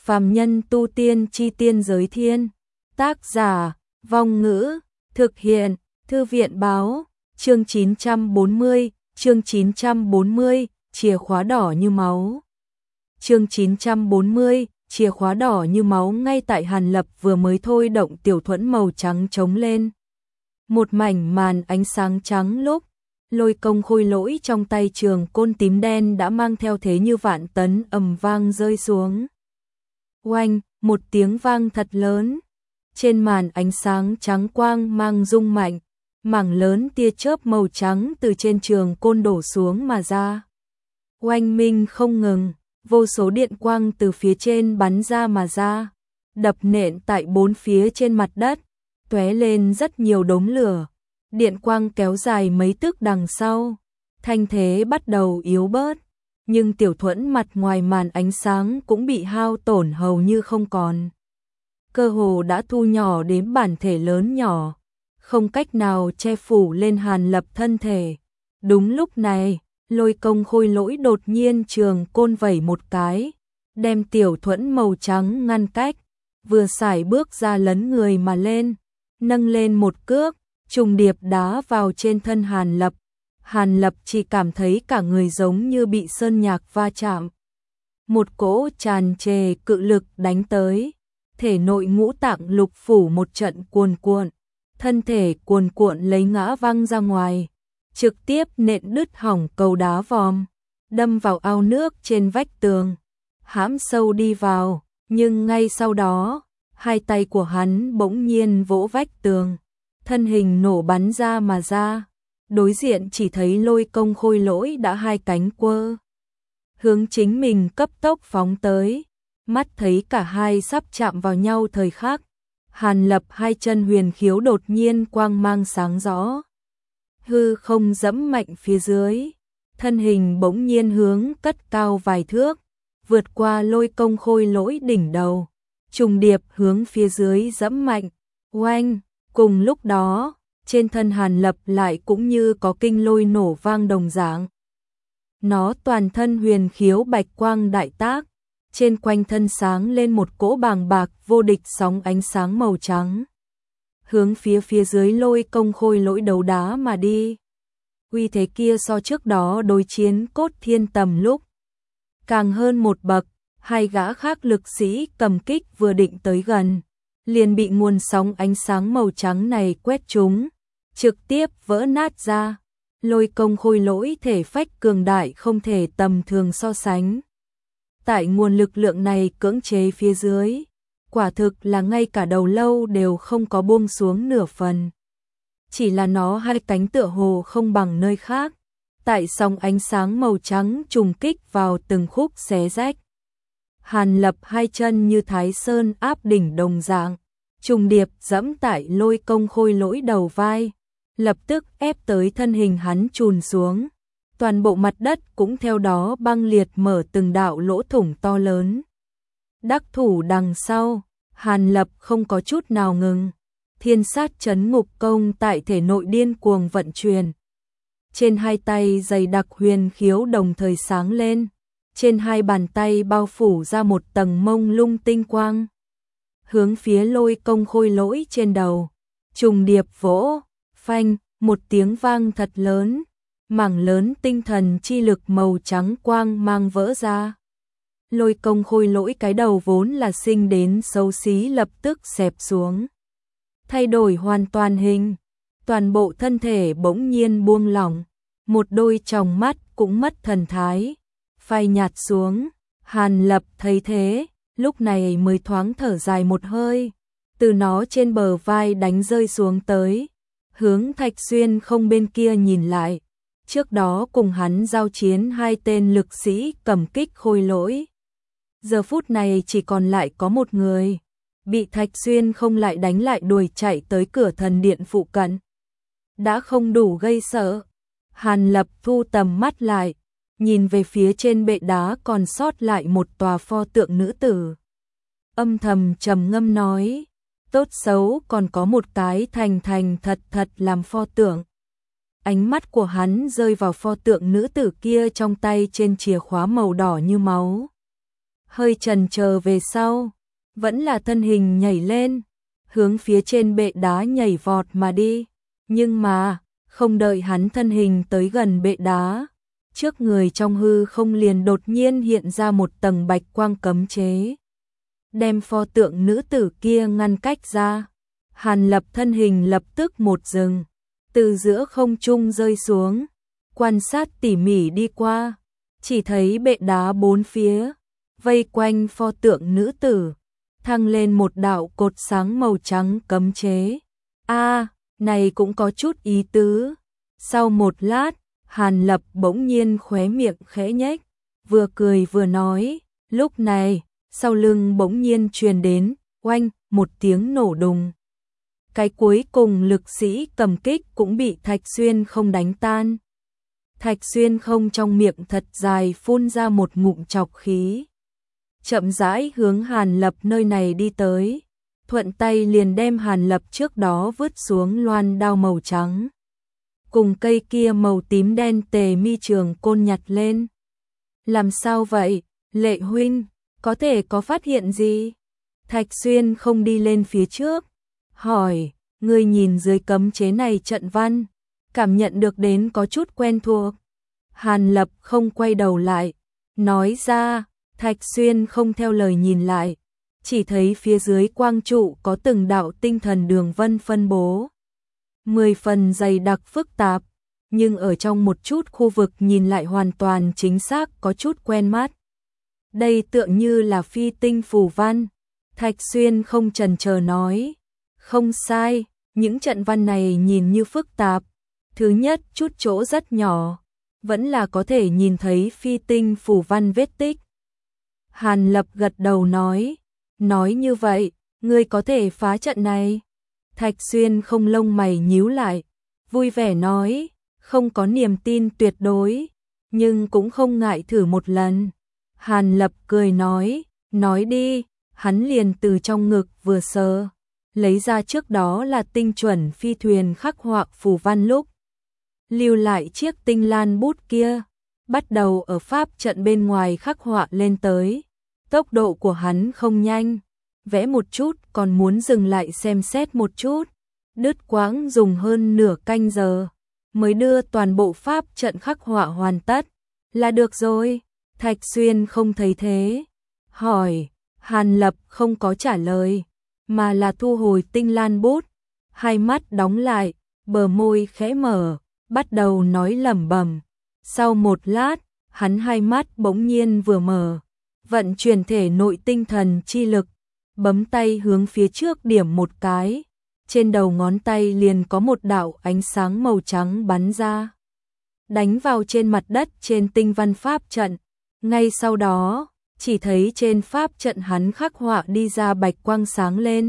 Phàm nhân tu tiên chi tiên giới thiên. Tác giả, Vong Ngữ, thực hiện, Thư viện báo, chương 940, chìa khóa đỏ như máu. Chương 940, chìa khóa đỏ như máu. Ngay tại Hàn Lập vừa mới thôi động tiểu thuẫn màu trắng trống lên. Một mảnh màn ánh sáng trắng lúc, Lôi Công khôi lỗi trong tay trường côn tím đen đã mang theo thế như vạn tấn ầm vang rơi xuống. Oanh, một tiếng vang thật lớn. Trên màn ánh sáng trắng quang mang rung mạnh, mảng lớn tia chớp màu trắng từ trên trường côn đổ xuống mà ra. Oanh minh không ngừng, vô số điện quang từ phía trên bắn ra mà ra, đập nện tại bốn phía trên mặt đất, tóe lên rất nhiều đốm lửa. Điện quang kéo dài mấy tấc đằng sau, thanh thế bắt đầu yếu bớt, nhưng tiểu thuẫn mặt ngoài màn ánh sáng cũng bị hao tổn hầu như không còn. Cơ hồ đã thu nhỏ đến bản thể lớn nhỏ, không cách nào che phủ lên Hàn Lập thân thể. Đúng lúc này, Lôi Công khôi lỗi đột nhiên trường côn vẩy một cái, đem tiểu thuẫn màu trắng ngăn cách, vừa sải bước ra lấn người mà lên, nâng lên một cước, trùng điệp đá vào trên thân Hàn Lập. Hàn Lập chỉ cảm thấy cả người giống như bị sơn nhạc va chạm. Một cỗ tràn trề cự lực đánh tới, thể nội ngũ tạng lục phủ một trận cuồn cuộn, thân thể cuồn cuộn lấy ngã văng ra ngoài, trực tiếp nện đứt hỏng cầu đá vòm, đâm vào ao nước trên vách tường, hãm sâu đi vào, nhưng ngay sau đó, hai tay của hắn bỗng nhiên vỗ vách tường, thân hình nổ bắn ra mà ra. Đối diện chỉ thấy Lôi Công khôi lỗi đã hai cánh quơ, hướng chính mình cấp tốc phóng tới, mắt thấy cả hai sắp chạm vào nhau thời khắc, Hàn Lập hai chân huyền khiếu đột nhiên quang mang sáng rõ, hư không dẫm mạnh phía dưới, thân hình bỗng nhiên hướng cất cao vài thước, vượt qua Lôi Công khôi lỗi đỉnh đầu, trùng điệp hướng phía dưới dẫm mạnh. Oanh, cùng lúc đó, trên thân Hàn Lập lại cũng như có kinh lôi nổ vang đồng dạng. Nó toàn thân huyền khiếu bạch quang đại tác, trên quanh thân sáng lên một cỗ bàng bạc vô địch sóng ánh sáng màu trắng, hướng phía dưới Lôi Công khôi lỗi đấu đá mà đi. Uy thế kia so trước đó đối chiến Cốt Thiên Tầm lúc càng hơn một bậc, hai gã khác lực sĩ cầm kích vừa định tới gần, liền bị nguồn sóng ánh sáng màu trắng này quét trúng, trực tiếp vỡ nát ra. Lôi Công khôi lỗi thể phách cường đại không thể tầm thường so sánh. Tại nguồn lực lượng này cưỡng chế phía dưới, quả thực là ngay cả đầu lâu đều không có buông xuống nửa phần. Chỉ là nó hai cánh tựa hồ không bằng nơi khác, tại sóng ánh sáng màu trắng trùng kích vào từng khúc xé rách. Hàn Lập hai chân như Thái Sơn áp đỉnh đồng dạng, trùng điệp dẫm tại Lôi Công khôi lỗi đầu vai, lập tức ép tới thân hình hắn chùn xuống, toàn bộ mặt đất cũng theo đó băng liệt mở từng đạo lỗ thủng to lớn. Đắc thủ đằng sau, Hàn Lập không có chút nào ngừng, thiên sát chấn ngục công tại thể nội điên cuồng vận chuyển. Trên hai tay dày đặc huyền khiếu đồng thời sáng lên, trên hai bàn tay bao phủ ra một tầng mông lung tinh quang, hướng phía Lôi Công khôi lỗi trên đầu, trùng điệp vỗ, phanh, một tiếng vang thật lớn, mảng lớn tinh thần chi lực màu trắng quang mang vỡ ra. Lôi Công khôi lỗi cái đầu vốn là sinh đến xấu xí lập tức xẹp xuống, thay đổi hoàn toàn hình, toàn bộ thân thể bỗng nhiên buông lỏng, một đôi tròng mắt cũng mất thần thái, phai nhạt xuống. Hàn Lập thấy thế, lúc này mới thoáng thở dài một hơi, từ nó trên bờ vai đánh rơi xuống tới, hướng Thạch Xuyên không bên kia nhìn lại, trước đó cùng hắn giao chiến hai tên lực sĩ cầm kích khôi lỗi. Giờ phút này chỉ còn lại có một người, bị Thạch Xuyên không lại đánh lại đuổi chạy tới cửa thần điện phụ cận. Đã không đủ gây sợ, Hàn Lập thu tầm mắt lại, nhìn về phía trên bệ đá còn sót lại một tòa pho tượng nữ tử. Âm thầm trầm ngâm nói, tốt xấu còn có một cái thành thành thật thật làm pho tượng. Ánh mắt của hắn rơi vào pho tượng nữ tử kia trong tay trên chìa khóa màu đỏ như máu. hơi chần chờ về sau, vẫn là thân hình nhảy lên, hướng phía trên bệ đá nhảy vọt mà đi, nhưng mà, không đợi hắn thân hình tới gần bệ đá, trước người trong hư không liền đột nhiên hiện ra một tầng bạch quang cấm chế, đem pho tượng nữ tử kia ngăn cách ra. Hàn Lập thân hình lập tức một dừng, từ giữa không trung rơi xuống, quan sát tỉ mỉ đi qua, chỉ thấy bệ đá bốn phía, vây quanh pho tượng nữ tử, thăng lên một đạo cột sáng màu trắng cấm chế. Này cũng có chút ý tứ. Sau một lát, Hàn Lập bỗng nhiên khóe miệng khẽ nhếch, vừa cười vừa nói, lúc này, sau lưng bỗng nhiên truyền đến, oanh, một tiếng nổ đùng. Cái cuối cùng lực sĩ cầm kích cũng bị Thạch Xuyên không đánh tan. Thạch Xuyên không trong miệng thật dài phun ra một ngụm trọc khí. Chậm rãi hướng Hàn Lập nơi này đi tới, thuận tay liền đem Hàn Lập trước đó vứt xuống loan đao màu trắng. Cùng cây kia màu tím đen tề mi trường côn nhặt lên. Làm sao vậy, Lệ huynh, có thể có phát hiện gì? Thạch Xuyên không đi lên phía trước, hỏi, ngươi nhìn dưới cấm chế này trận văn, cảm nhận được đến có chút quen thuộc. Hàn Lập không quay đầu lại, nói ra, Thạch Xuyên không theo lời nhìn lại, chỉ thấy phía dưới quang trụ có từng đạo tinh thần đường vân phân bố. 10 phần dày đặc phức tạp, nhưng ở trong một chút khu vực nhìn lại hoàn toàn chính xác có chút quen mắt. Đây tựa như là phi tinh phù văn. Thạch Xuyên không chần chờ nói, không sai, những trận văn này nhìn như phức tạp. Thứ nhất, chút chỗ rất nhỏ, vẫn là có thể nhìn thấy phi tinh phù văn vết tích. Hàn Lập gật đầu nói như vậy, ngươi có thể phá trận này. Thạch Xuyên không lông mày nhíu lại, vui vẻ nói, không có niềm tin tuyệt đối, nhưng cũng không ngại thử một lần. Hàn Lập cười nói đi, hắn liền từ trong ngực vừa sờ, lấy ra trước đó là tinh chuẩn phi thuyền khắc họa phù văn lúc lưu lại chiếc tinh lan bút kia, bắt đầu ở pháp trận bên ngoài khắc họa lên tới. Tốc độ của hắn không nhanh, vẽ một chút còn muốn dừng lại xem xét một chút, đứt quãng dùng hơn nửa canh giờ, mới đưa toàn bộ pháp trận khắc họa hoàn tất, là được rồi. Thạch Xuyên không thấy thế, hỏi, Hàn Lập không có trả lời, mà là thu hồi tinh lan bút, hai mắt đóng lại, bờ môi khẽ mở, bắt đầu nói lẩm bẩm. Sau một lát, hắn hai mắt bỗng nhiên vừa mở, vận chuyển thể nội tinh thần chi lực, bấm tay hướng phía trước điểm một cái, trên đầu ngón tay liền có một đạo ánh sáng màu trắng bắn ra, đánh vào trên mặt đất trên tinh văn pháp trận. Ngay sau đó, chỉ thấy trên pháp trận hắn khắc họa đi ra bạch quang sáng lên.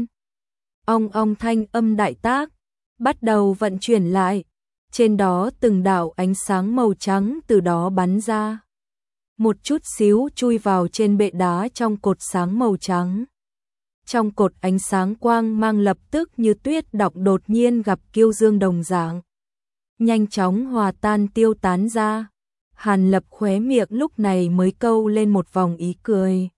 Ong ong thanh âm đại tác, bắt đầu vận chuyển lại, trên đó từng đạo ánh sáng màu trắng từ đó bắn ra. Một chút xíu chui vào trên bệ đá trong cột sáng màu trắng. Trong cột ánh sáng quang mang lập tức như tuyết đọng đột nhiên gặp kiêu dương đồng dạng, nhanh chóng hòa tan tiêu tán ra. Hàn Lập khóe miệng lúc này mới câu lên một vòng ý cười.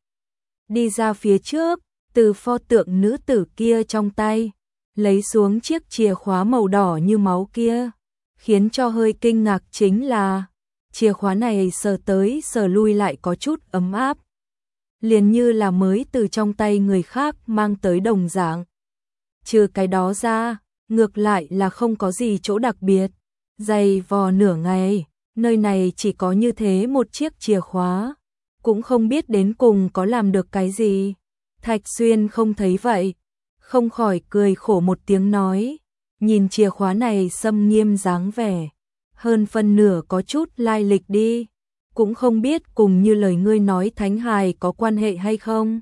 Đi ra phía trước, từ pho tượng nữ tử kia trong tay, lấy xuống chiếc chìa khóa màu đỏ như máu kia. Khiến cho hơi kinh ngạc chính là, chìa khóa này sờ tới sờ lui lại có chút ấm áp. Liền như là mới từ trong tay người khác mang tới đồng dạng. Trừ cái đó ra, ngược lại là không có gì chỗ đặc biệt. Dày vò nửa ngày, nơi này chỉ có như thế một chiếc chìa khóa, cũng không biết đến cùng có làm được cái gì. Thạch Xuyên không thấy vậy, không khỏi cười khổ một tiếng nói, nhìn chìa khóa này xâm nghiêm dáng vẻ, hơn phân nửa có chút lai lịch đi, cũng không biết cùng như lời ngươi nói thánh hài có quan hệ hay không.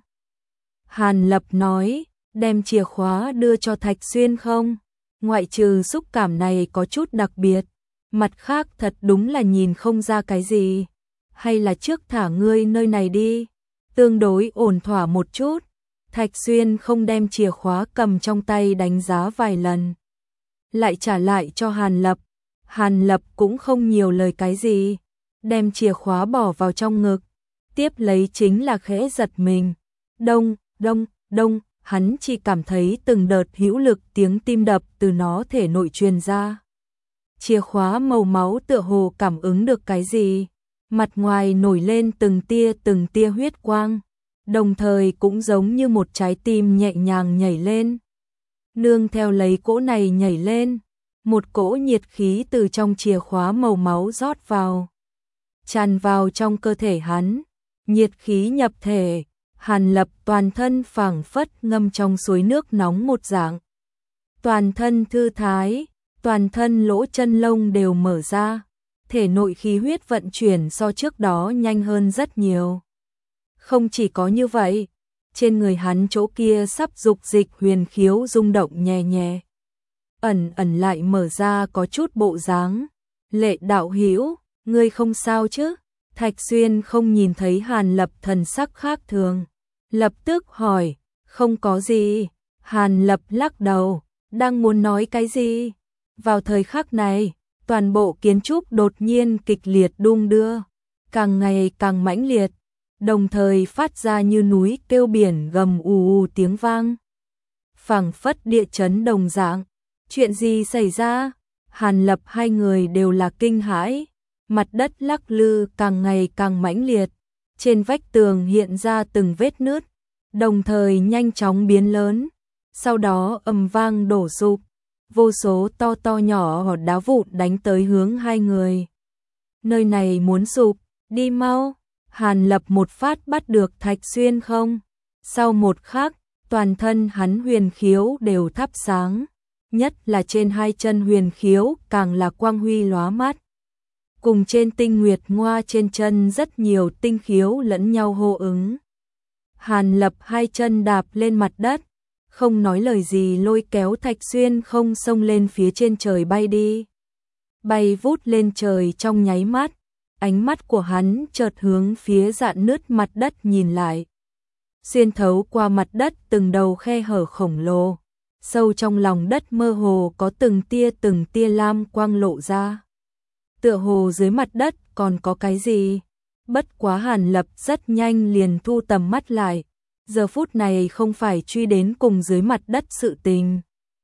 Hàn Lập nói, đem chìa khóa đưa cho Thạch Xuyên không, ngoại trừ xúc cảm này có chút đặc biệt, mặt khác thật đúng là nhìn không ra cái gì, hay là trước thả ngươi nơi này đi, tương đối ổn thỏa một chút. Thạch Xuyên không đem chìa khóa cầm trong tay đánh giá vài lần, lại trả lại cho Hàn Lập. Hàn Lập cũng không nhiều lời cái gì, đem chìa khóa bỏ vào trong ngực, tiếp lấy chính là khẽ giật mình. Đông, đông, đông, hắn chỉ cảm thấy từng đợt hữu lực tiếng tim đập từ nó thể nội truyền ra. Chìa khóa màu máu tựa hồ cảm ứng được cái gì, mặt ngoài nổi lên từng tia huyết quang, đồng thời cũng giống như một trái tim nhẹ nhàng nhảy lên. Nương theo lấy cỗ này nhảy lên, một cỗ nhiệt khí từ trong chìa khóa màu máu rót vào, tràn vào trong cơ thể hắn, nhiệt khí nhập thể, Hàn Lập toàn thân phảng phất ngâm trong suối nước nóng một dạng. Toàn thân thư thái, toàn thân lỗ chân lông đều mở ra, thể nội khí huyết vận chuyển so trước đó nhanh hơn rất nhiều. Không chỉ có như vậy, trên người hắn chỗ kia sắp dục dịch huyền khiếu rung động nhẹ nhẹ. Ẩn ẩn lại mở ra có chút bộ dáng. Lệ đạo hữu, ngươi không sao chứ? Thạch Xuyên không nhìn thấy Hàn Lập thần sắc khác thường, lập tức hỏi, không có gì. Hàn Lập lắc đầu, đang muốn nói cái gì? Vào thời khắc này, toàn bộ kiến trúc đột nhiên kịch liệt đung đưa, càng ngày càng mãnh liệt, đồng thời phát ra như núi kêu biển gầm ù ù tiếng vang. Phảng phất địa chấn đồng dạng. Chuyện gì xảy ra? Hàn Lập hai người đều là kinh hãi, mặt đất lắc lư càng ngày càng mãnh liệt, trên vách tường hiện ra từng vết nứt, đồng thời nhanh chóng biến lớn, sau đó ầm vang đổ sụp, vô số to to nhỏ nhỏ đá vụn đánh tới hướng hai người. Nơi này muốn sụp, đi mau. Hàn Lập một phát bắt được Thạch Xuyên không? Sau một khắc, toàn thân hắn huyền khiếu đều thắp sáng, nhất là trên hai chân huyền khiếu càng là quang huy lóa mắt. Cùng trên tinh nguyệt ngoa trên chân rất nhiều tinh khiếu lẫn nhau hô ứng. Hàn Lập hai chân đạp lên mặt đất, không nói lời gì lôi kéo Thạch Xuyên không xông lên phía trên trời bay đi. Bay vút lên trời trong nháy mắt, ánh mắt của hắn chợt hướng phía rạn nứt mặt đất nhìn lại. Xuyên thấu qua mặt đất từng đầu khe hở khổng lồ, sâu trong lòng đất mơ hồ có từng tia lam quang lộ ra. Tựa hồ dưới mặt đất còn có cái gì. Bất quá Hàn Lập rất nhanh liền thu tầm mắt lại. Giờ phút này không phải truy đến cùng dưới mặt đất sự tình.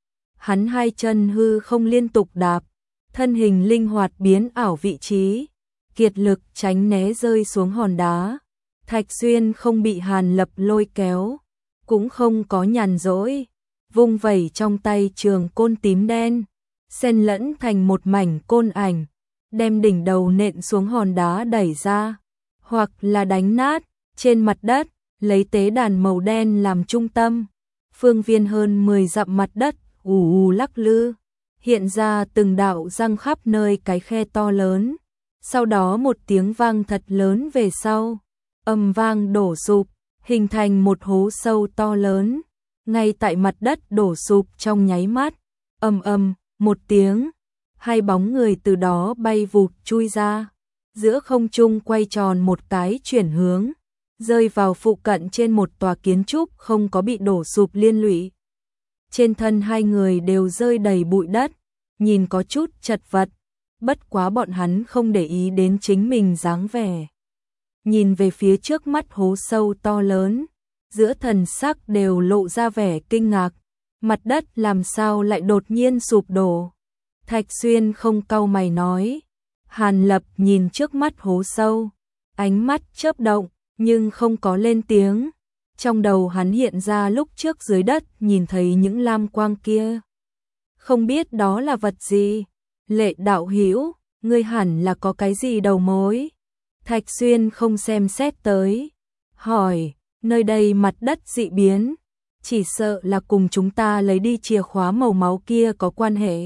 Hắn hai chân hư không liên tục đạp, thân hình linh hoạt biến ảo vị trí, kiệt lực tránh né rơi xuống hòn đá. Thạch Xuyên không bị Hàn Lập lôi kéo, cũng không có nhàn rỗi, vung vẩy trong tay trường côn tím đen, xen lẫn thành một mảnh côn ảnh, đem đỉnh đầu nện xuống hòn đá đẩy ra, hoặc là đánh nát. Trên mặt đất, lấy tế đàn màu đen làm trung tâm, phương viên hơn 10 dặm mặt đất ù ù lắc lư, hiện ra từng đạo răng khắp nơi cái khe to lớn. Sau đó một tiếng vang thật lớn về sau, ầm vang đổ sụp, hình thành một hố sâu to lớn, ngay tại mặt đất đổ sụp trong nháy mắt, ầm ầm một tiếng, hai bóng người từ đó bay vụt chui ra, giữa không trung quay tròn một cái chuyển hướng, rơi vào phụ cận trên một tòa kiến trúc không có bị đổ sụp liên lụy. Trên thân hai người đều rơi đầy bụi đất, nhìn có chút chật vật, bất quá bọn hắn không để ý đến chính mình dáng vẻ. Nhìn về phía trước mắt hố sâu to lớn, giữa thần sắc đều lộ ra vẻ kinh ngạc, mặt đất làm sao lại đột nhiên sụp đổ. Thạch Xuyên không cau mày nói. Hàn Lập nhìn trước mắt hố sâu, ánh mắt chớp động, nhưng không có lên tiếng. Trong đầu hắn hiện ra lúc trước dưới đất nhìn thấy những lam quang kia. Không biết đó là vật gì. Lệ đạo hữu, ngươi hẳn là có cái gì đầu mối. Thạch Xuyên không xem xét tới, hỏi, nơi đây mặt đất dị biến, chỉ sợ là cùng chúng ta lấy đi chìa khóa màu máu kia có quan hệ.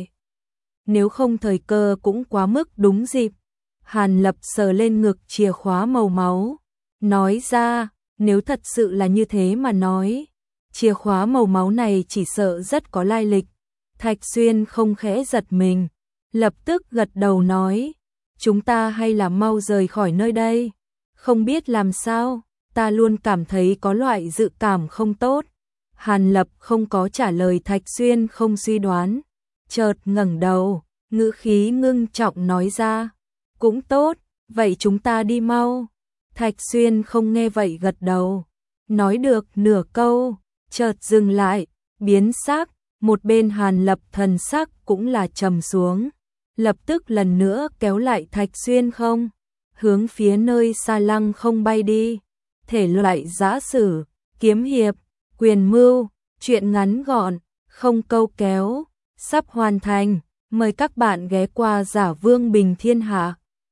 Nếu không thời cơ cũng quá mức đúng dịp. Hàn Lập sờ lên ngực chìa khóa màu máu, nói ra, nếu thật sự là như thế mà nói, chìa khóa màu máu này chỉ sợ rất có lai lịch. Thạch Xuyên không khẽ giật mình, lập tức gật đầu nói, chúng ta hay là mau rời khỏi nơi đây. Không biết làm sao, ta luôn cảm thấy có loại dự cảm không tốt. Hàn Lập không có trả lời Thạch Xuyên không suy đoán, chợt ngẩng đầu, ngữ khí ngưng trọng nói ra, cũng tốt, vậy chúng ta đi mau. Thạch Xuyên không nghe vậy gật đầu. Nói được nửa câu, chợt dừng lại, biến sắc, một bên Hàn Lập thần sắc cũng là trầm xuống. Lập tức lần nữa kéo lại Thạch Xuyên không, hướng phía nơi xa Lăng Không bay đi. Thể loại giã sử, kiếm hiệp, quyền mưu, truyện ngắn gọn, không câu kéo, sắp hoàn thành. Mời các bạn ghé qua Giả Vương Bình Thiên Hạ.